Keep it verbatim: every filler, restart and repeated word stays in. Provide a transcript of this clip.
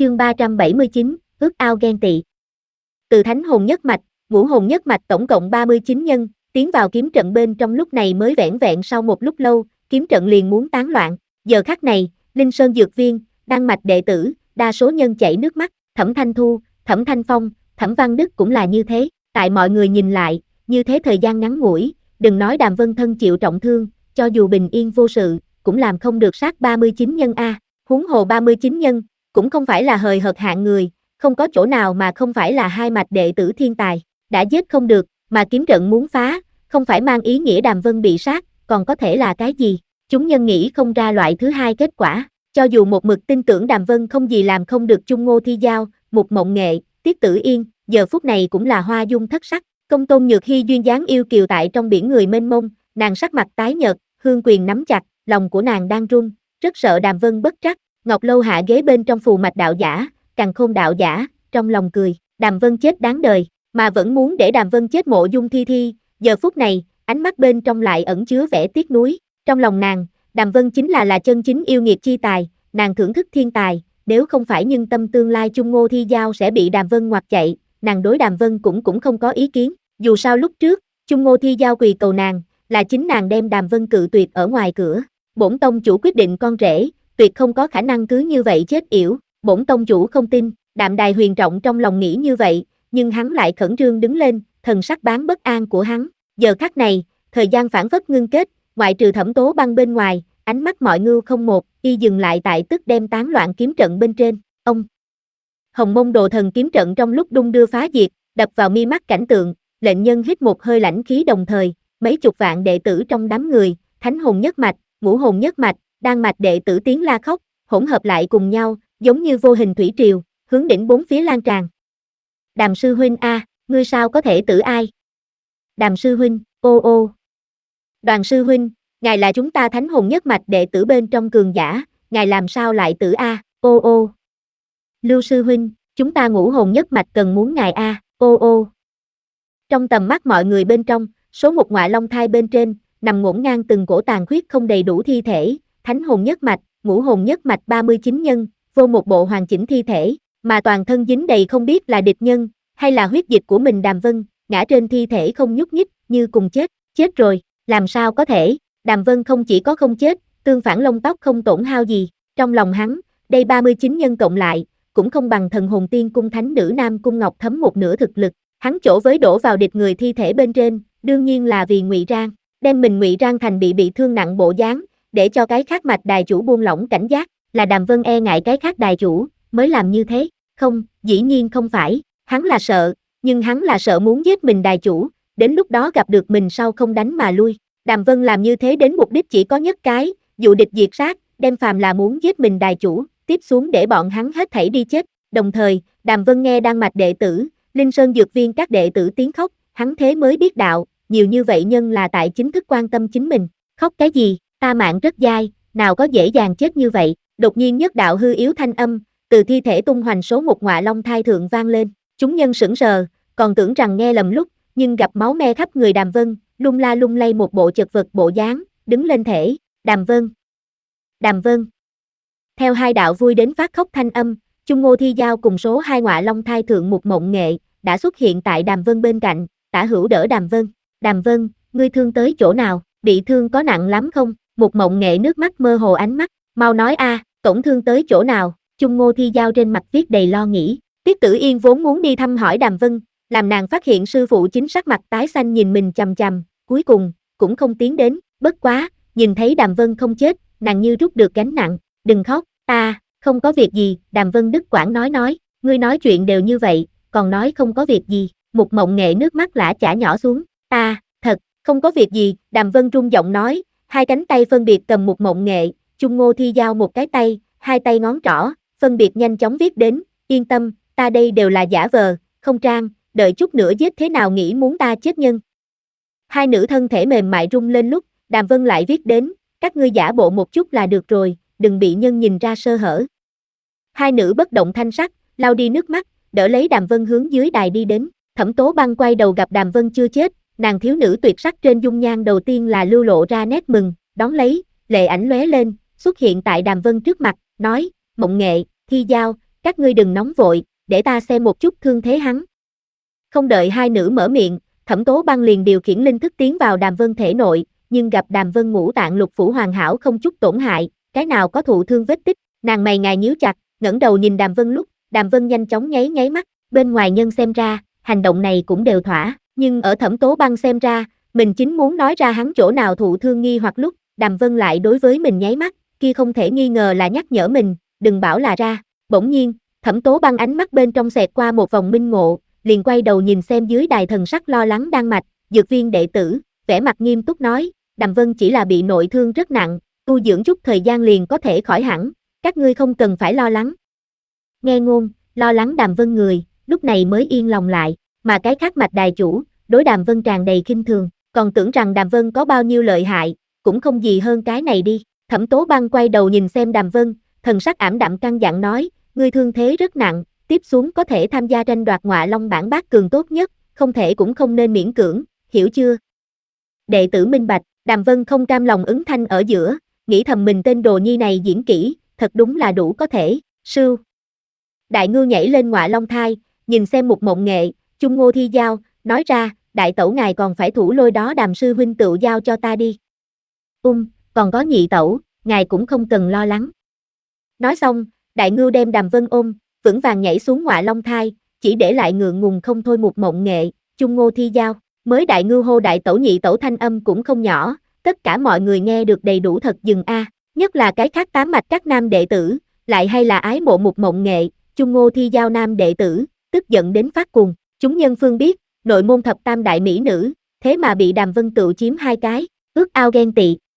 Chương ba trăm bảy mươi chín, ước ao ghen tị. Từ thánh hồn nhất mạch, ngũ hồn nhất mạch tổng cộng ba mươi chín nhân, tiến vào kiếm trận bên trong lúc này mới vẻn vẹn sau một lúc lâu, kiếm trận liền muốn tán loạn. Giờ khắc này, Linh Sơn Dược Viên, đan mạch đệ tử, đa số nhân chảy nước mắt, Thẩm Thanh Thu, Thẩm Thanh Phong, Thẩm Văn Đức cũng là như thế. Tại mọi người nhìn lại, như thế thời gian ngắn ngủi, đừng nói Đàm Vân thân chịu trọng thương, cho dù bình yên vô sự, cũng làm không được sát ba mươi chín nhân a. Huống hồ ba mươi chín nhân, cũng không phải là hời hợt hạng người, không có chỗ nào mà không phải là hai mạch đệ tử thiên tài, đã giết không được, mà kiếm trận muốn phá, không phải mang ý nghĩa Đàm Vân bị sát, còn có thể là cái gì? Chúng nhân nghĩ không ra loại thứ hai kết quả, cho dù một mực tin tưởng Đàm Vân không gì làm không được Chung Ngô Thi Giao, Mục Mộng Nghệ, Tiết Tử Yên, giờ phút này cũng là hoa dung thất sắc. Công Tôn Nhược Hy duyên dáng yêu kiều tại trong biển người mênh mông, nàng sắc mặt tái nhợt, hương quyền nắm chặt, lòng của nàng đang run, rất sợ Đàm Vân bất trắc. Ngọc Lâu hạ ghế bên trong phù mạch đạo giả, Càn Khôn đạo giả, trong lòng cười, Đàm Vân chết đáng đời, mà vẫn muốn để Đàm Vân chết mộ dung thi thi. Giờ phút này, ánh mắt bên trong lại ẩn chứa vẻ tiếc nuối. Trong lòng nàng, Đàm Vân chính là là chân chính yêu nghiệt chi tài, nàng thưởng thức thiên tài, nếu không phải nhân tâm tương lai Chung Ngô Thi Giao sẽ bị Đàm Vân ngoặt chạy, nàng đối Đàm Vân cũng cũng không có ý kiến. Dù sao lúc trước, Chung Ngô Thi Giao quỳ cầu nàng, là chính nàng đem Đàm Vân cự tuyệt ở ngoài cửa. Bổn tông chủ quyết định con rể, tuyệt không có khả năng cứ như vậy chết yểu. Bổn tông chủ không tin. Đạm Đài Huyền Trọng trong lòng nghĩ như vậy, nhưng hắn lại khẩn trương đứng lên, thần sắc bán bất an của hắn. Giờ khắc này, thời gian phảng phất ngưng kết, ngoại trừ Thẩm Tố Băng bên ngoài, ánh mắt mọi ngưu không một, y dừng lại tại tức đem tán loạn kiếm trận bên trên. Ông Hồng Mông Đồ Thần kiếm trận trong lúc đung đưa phá diệt, đập vào mi mắt cảnh tượng, lệnh nhân hít một hơi lãnh khí đồng thời, mấy chục vạn đệ tử trong đám người, thánh hồn nhất mạch, ngũ hồn nhất mạch, đan mạch đệ tử tiếng la khóc, hỗn hợp lại cùng nhau, giống như vô hình thủy triều, hướng đỉnh bốn phía lan tràn. Đàm sư huynh a, à, ngươi sao có thể tử ai? Đàm sư huynh, ô ô. Đoàn sư huynh, ngài là chúng ta thánh hồn nhất mạch đệ tử bên trong cường giả, ngài làm sao lại tử a, à? Ô ô. Lưu sư huynh, chúng ta ngũ hồn nhất mạch cần muốn ngài a, à? Ô ô. Trong tầm mắt mọi người bên trong, số một ngọa long thai bên trên, nằm ngổn ngang từng cổ tàn khuyết không đầy đủ thi thể, thánh hồn nhất mạch, ngũ hồn nhất mạch ba mươi chín nhân, vô một bộ hoàn chỉnh thi thể, mà toàn thân dính đầy không biết là địch nhân, hay là huyết dịch của mình Đàm Vân, ngã trên thi thể không nhúc nhích, như cùng chết, chết rồi, làm sao có thể, Đàm Vân không chỉ có không chết, tương phản lông tóc không tổn hao gì, trong lòng hắn, đây ba mươi chín nhân cộng lại, cũng không bằng thần hồn tiên cung thánh nữ Nam Cung Ngọc Thấm một nửa thực lực, hắn chỗ với đổ vào địch người thi thể bên trên, đương nhiên là vì ngụy trang, đem mình ngụy trang thành bị bị thương nặng bộ dáng, để cho cái khác mạch đài chủ buông lỏng cảnh giác, là Đàm Vân e ngại cái khác đài chủ, mới làm như thế, không, dĩ nhiên không phải, hắn là sợ, nhưng hắn là sợ muốn giết mình đài chủ, đến lúc đó gặp được mình sau không đánh mà lui. Đàm Vân làm như thế đến mục đích chỉ có nhất cái, dụ địch diệt sát, đem phàm là muốn giết mình đài chủ, tiếp xuống để bọn hắn hết thảy đi chết. Đồng thời, Đàm Vân nghe đan mạch đệ tử, Linh Sơn Dược Viên các đệ tử tiếng khóc, hắn thế mới biết đạo, nhiều như vậy nhân là tại chính thức quan tâm chính mình. Khóc cái gì, ta mạng rất dai, nào có dễ dàng chết như vậy. Đột nhiên nhất đạo hư yếu thanh âm, từ thi thể tung hoành số một ngọa long thai thượng vang lên, chúng nhân sững sờ, còn tưởng rằng nghe lầm lúc, nhưng gặp máu me khắp người Đàm Vân, lung la lung lay một bộ chật vật bộ dáng, đứng lên thể, Đàm Vân, Đàm Vân. Theo hai đạo vui đến phát khóc thanh âm, Chung Ngô Thi Giao cùng số hai ngọa long thai thượng Mục Mộng Nghệ, đã xuất hiện tại Đàm Vân bên cạnh, tả hữu đỡ Đàm Vân, Đàm Vân, ngươi thương tới chỗ nào, bị thương có nặng lắm không? Mục Mộng Nghệ nước mắt mơ hồ ánh mắt, mau nói a, à, tổn thương tới chỗ nào? Chung Ngô Thi Giao trên mặt viết đầy lo nghĩ, Tiết Tử Yên vốn muốn đi thăm hỏi Đàm Vân, làm nàng phát hiện sư phụ chính sắc mặt tái xanh nhìn mình chằm chằm, cuối cùng, cũng không tiến đến, bất quá, nhìn thấy Đàm Vân không chết, nàng như rút được gánh nặng, đừng khóc, ta, không có việc gì, Đàm Vân đứt quãng nói nói, ngươi nói chuyện đều như vậy, còn nói không có việc gì, Mục Mộng Nghệ nước mắt lã chả nhỏ xuống, ta, thật, không có việc gì, Đàm Vân run giọng nói, hai cánh tay phân biệt cầm Mục Mộng Nghệ, Chung Ngô Thi Giao một cái tay, hai tay ngón trỏ, phân biệt nhanh chóng viết đến, yên tâm, ta đây đều là giả vờ, không trang, đợi chút nữa giết thế nào nghĩ muốn ta chết nhân. Hai nữ thân thể mềm mại rung lên lúc, Đàm Vân lại viết đến, các ngươi giả bộ một chút là được rồi, đừng bị nhân nhìn ra sơ hở. Hai nữ bất động thanh sắc, lau đi nước mắt, đỡ lấy Đàm Vân hướng dưới đài đi đến, Thẩm Tố Băng quay đầu gặp Đàm Vân chưa chết, nàng thiếu nữ tuyệt sắc trên dung nhan đầu tiên là lưu lộ ra nét mừng, đón lấy, lệ ảnh lóe lên, xuất hiện tại Đàm Vân trước mặt, nói, Mộng Nghệ, Thi Giao, các ngươi đừng nóng vội, để ta xem một chút thương thế hắn. Không đợi hai nữ mở miệng, Thẩm Tố Băng liền điều khiển linh thức tiến vào Đàm Vân thể nội, nhưng gặp Đàm Vân ngũ tạng lục phủ hoàn hảo không chút tổn hại, cái nào có thụ thương vết tích, nàng mày ngài nhíu chặt, ngẩng đầu nhìn Đàm Vân lúc, Đàm Vân nhanh chóng nháy nháy mắt, bên ngoài nhân xem ra, hành động này cũng đều thỏa, nhưng ở Thẩm Tố Băng xem ra, mình chính muốn nói ra hắn chỗ nào thụ thương nghi hoặc lúc, Đàm Vân lại đối với mình nháy mắt, kia không thể nghi ngờ là nhắc nhở mình, đừng bảo là ra, bỗng nhiên, Thẩm Tố Băng ánh mắt bên trong xẹt qua một vòng minh ngộ, liền quay đầu nhìn xem dưới đài thần sắc lo lắng Đan Mạch, dược viên đệ tử, vẻ mặt nghiêm túc nói, Đàm Vân chỉ là bị nội thương rất nặng, tu dưỡng chút thời gian liền có thể khỏi hẳn, các ngươi không cần phải lo lắng. Nghe ngôn, lo lắng Đàm Vân người, lúc này mới yên lòng lại, mà cái khác mạch đài chủ, đối Đàm Vân tràn đầy khinh thường, còn tưởng rằng Đàm Vân có bao nhiêu lợi hại, cũng không gì hơn cái này đi. Thẩm Tố Băng quay đầu nhìn xem Đàm Vân, thần sắc ảm đạm căng dặn nói, ngươi thương thế rất nặng, tiếp xuống có thể tham gia tranh đoạt Ngọa Long bảng bát cường tốt nhất, không thể cũng không nên miễn cưỡng, hiểu chưa? Đệ tử minh bạch, Đàm Vân không cam lòng ứng thanh ở giữa, nghĩ thầm mình tên đồ nhi này diễn kỹ, thật đúng là đủ có thể, sưu. Đại ngưu nhảy lên Ngọa Long thai, nhìn xem một mộng nghệ, chung ngô thi giao, nói ra, đại tẩu ngài còn phải thủ lôi đó Đàm sư huynh tự giao cho ta đi. Ung, còn có nhị tẩu, ngài cũng không cần lo lắng. Nói xong, đại ngưu đem Đàm Vân ôm, vững vàng nhảy xuống Ngọa Long thai, chỉ để lại ngượng ngùng không thôi một mộng nghệ, chung ngô thi giao, mới đại ngưu hô đại tẩu nhị tẩu thanh âm cũng không nhỏ, tất cả mọi người nghe được đầy đủ thật dừng a, nhất là cái khác tám mạch các nam đệ tử, lại hay là ái mộ một mộng nghệ, chung ngô thi giao nam đệ tử, tức giận đến phát cuồng, chúng nhân phương biết, nội môn thập tam đại mỹ nữ, thế mà bị Đàm Vân tự chiếm hai cái, ước ao ghen tị.